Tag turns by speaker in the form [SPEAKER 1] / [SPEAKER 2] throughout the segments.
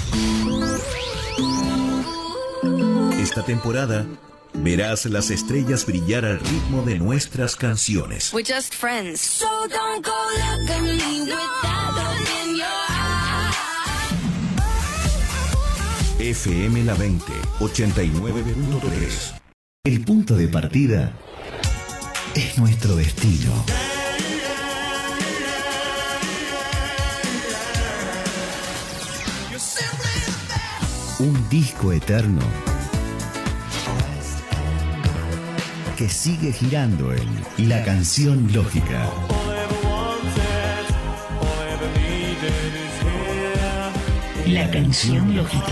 [SPEAKER 1] Esta temporada verás las estrellas brillar al ritmo de nuestras canciones.
[SPEAKER 2] We're just friends. So don't go look at me with that look in your eye.
[SPEAKER 1] FM La 20, 89.3.
[SPEAKER 3] El punto de partida es nuestro destino. Un disco eterno que sigue girando en La Canción Lógica. La Canción Lógica.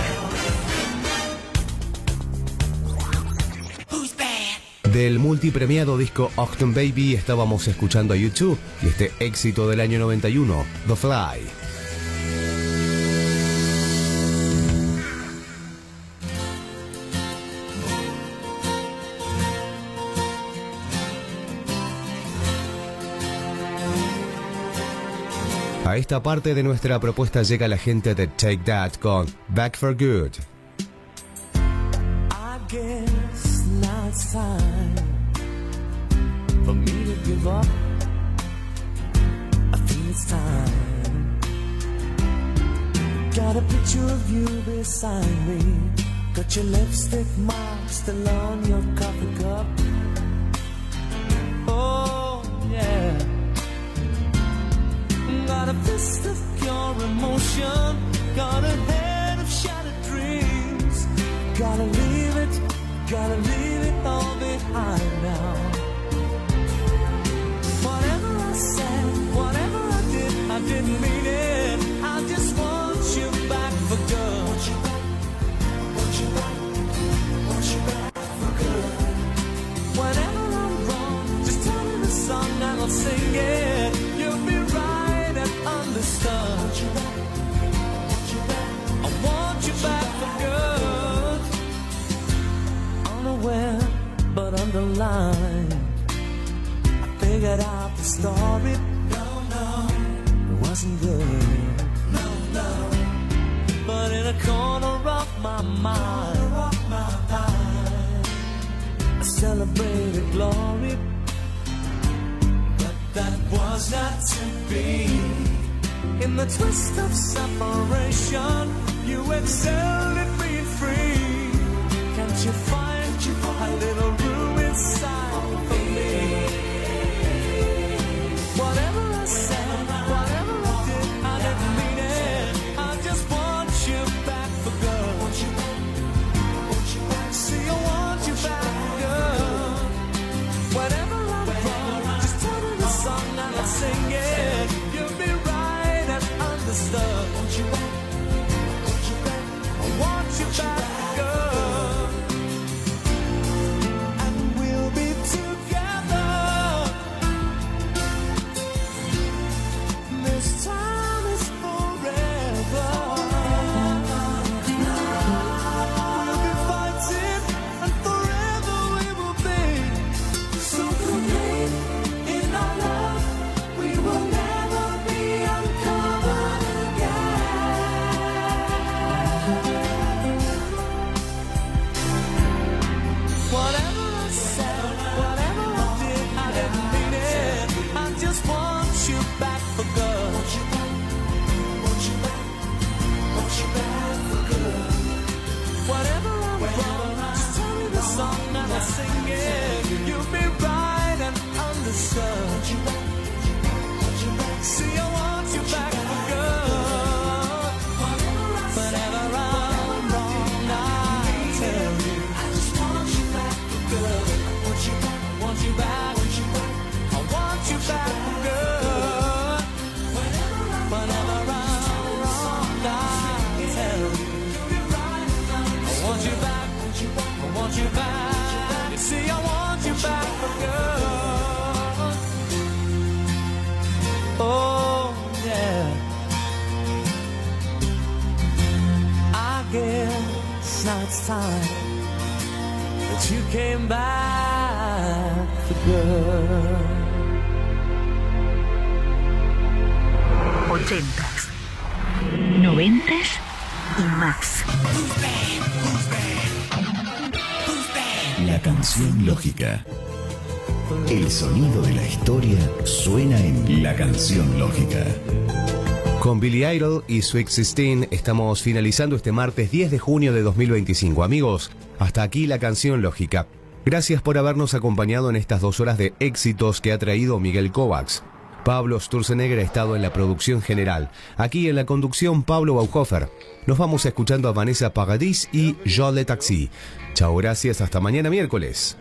[SPEAKER 4] Del multipremiado disco Octon Baby estábamos escuchando a U2 y este éxito del año 91, The Fly. A esta parte de nuestra propuesta llega la gente de Take That con Back for Good.
[SPEAKER 5] I guess now it's time for me to give up. I think it's time. Got a picture of you beside me. Got your lipstick mark still on your coffee cup. Oh yeah. Got a fist of pure emotion. Got a head of shattered dreams. Gotta leave it all behind now. Whatever I said, whatever I didn't mean it. I just want you back for good. Want you back for good. Whenever I'm wrong, just tell me the song and I'll sing it. You'll be right and understood. I want you back for good. Unaware but underlined, I figured out the story. No, it wasn't good. No, but in a corner of my mind, I celebrated glory. But that was not to be. In the twist of separation, you excelled at being free. Can't you find a little room inside for me? Whatever I said, whatever I didn't mean it. I just want you back for good. See, I want you back for good. Whenever I'm wrong, just tell me the song and I'll sing it. You'll be right and understood. I want you back for good. And we'll be together. This time is forever. We'll be fighting and forever we will be. So complete in our love, we will never be uncovered again. Whatever I said, whatever I didn't mean it. I just want you back for good. Want you back for good. Whatever I'm wrong, just tell me the song and I'll sing it. You'll be right and understood. See, I want you back for good. Whenever I'm wrong, I tell you. I just want you back for good. Want you back. I want you back for good. Whenever I'm wrong, I tell you. I want you back. I want you back. You see, I want you back for good. Oh yeah. I guess now it's time that you came back for good.
[SPEAKER 3] 80s, 90s
[SPEAKER 6] y más.
[SPEAKER 3] La canción lógica. El sonido de la historia suena en La Canción Lógica.
[SPEAKER 4] Con Billy Idol y Sweet 16 estamos finalizando este martes 10 de junio de 2025. Amigos, hasta aquí La Canción Lógica. Gracias por habernos acompañado en estas 2 horas de éxitos que ha traído Miguel Kovacs. Pablo Sturzenegger ha estado en la producción general. Aquí en la conducción, Pablo Bauhofer. Nos vamos escuchando a Vanessa Paradis y Jean Le Taxi. Chao, gracias, hasta mañana miércoles.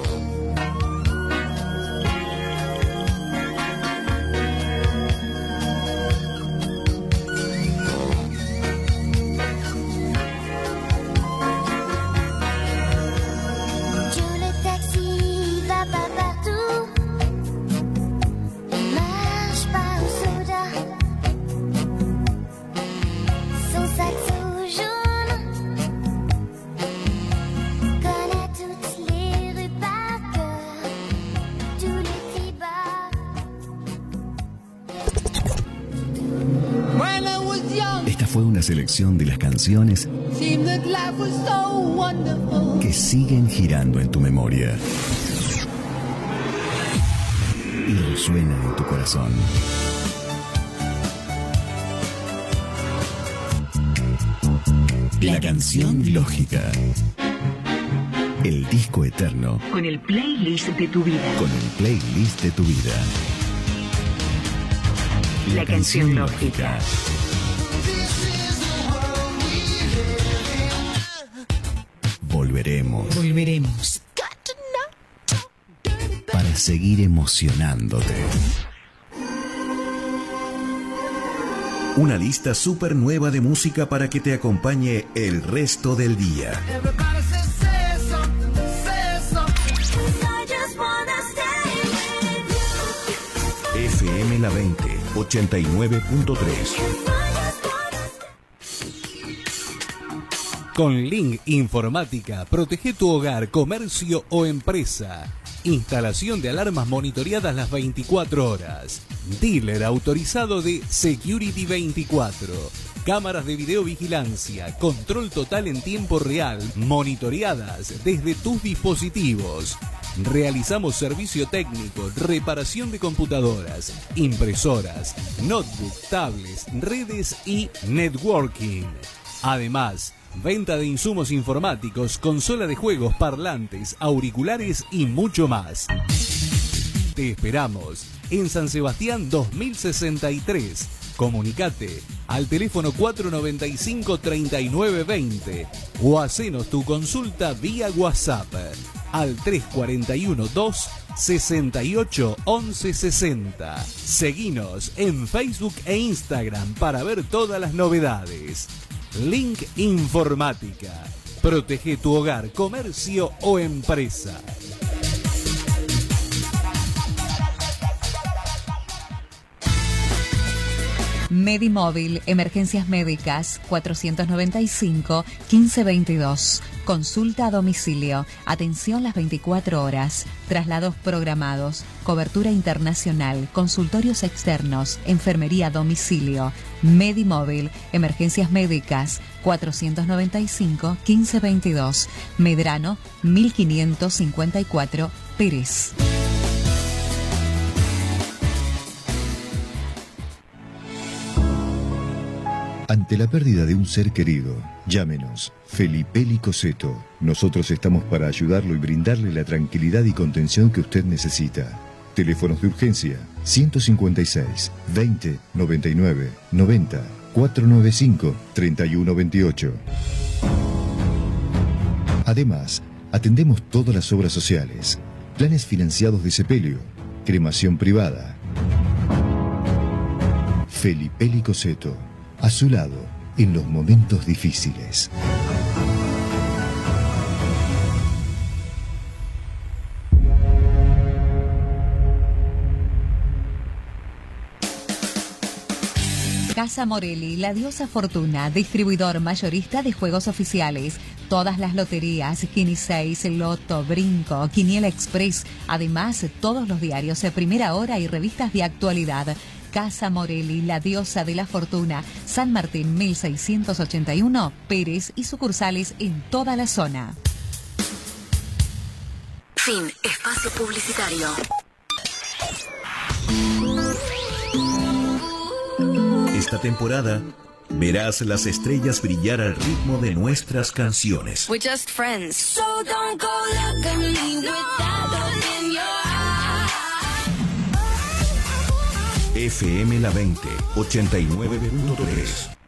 [SPEAKER 3] Fue una selección de las canciones que siguen girando en tu memoria y resuenan en tu corazón. La Canción Lógica. El disco eterno.
[SPEAKER 6] Con el playlist de tu vida.
[SPEAKER 3] Con el playlist de tu vida. La Canción Lógica.
[SPEAKER 6] Volveremos.
[SPEAKER 3] Para seguir emocionándote.
[SPEAKER 1] Una lista súper nueva de música para que te acompañe el resto del día. FM La 20, 89.3.
[SPEAKER 7] Con Link Informática, protege tu hogar, comercio o empresa. Instalación de alarmas monitoreadas las 24 horas. Dealer autorizado de Security 24. Cámaras de videovigilancia, control total en tiempo real, monitoreadas desde tus dispositivos. Realizamos servicio técnico, reparación de computadoras, impresoras, notebook, tablets, redes y networking. Además, venta de insumos informáticos, consola de juegos, parlantes, auriculares y mucho más. Te esperamos en San Sebastián 2063. Comunicate al teléfono 495-3920 o hacenos tu consulta vía WhatsApp al 341-268-1160. Seguinos en Facebook e Instagram para ver todas las novedades. Link Informática. Protege tu hogar, comercio o empresa.
[SPEAKER 8] Medimóvil, emergencias médicas, 495-1522. Consulta a domicilio, atención las 24 horas, traslados programados, cobertura internacional, consultorios externos, enfermería a domicilio. Medimóvil, emergencias médicas, 495-1522. Medrano, 1554, Pérez.
[SPEAKER 9] Ante la pérdida de un ser querido, llámenos Felipelli Coseto. Nosotros estamos para ayudarlo y brindarle la tranquilidad y contención que usted necesita. Teléfonos de urgencia 156 20 99 90 495 31 28. Además, atendemos todas las obras sociales, planes financiados de sepelio, cremación privada. Felipelli Coseto, a su lado en los momentos difíciles.
[SPEAKER 8] Casa Morelli, la diosa Fortuna, distribuidor mayorista de juegos oficiales. Todas las loterías, Kini 6, Loto, Brinco, Quiniela Express. Además, todos los diarios de primera hora y revistas de actualidad. Casa Morelli, la diosa de la fortuna, San Martín 1681, Pérez y sucursales en toda la zona.
[SPEAKER 10] Fin. Espacio publicitario.
[SPEAKER 1] Esta temporada verás las estrellas brillar al ritmo de nuestras canciones.
[SPEAKER 10] We're just friends.
[SPEAKER 2] So don't go look at me with that look in your eye.
[SPEAKER 1] FM La 20, 89.3.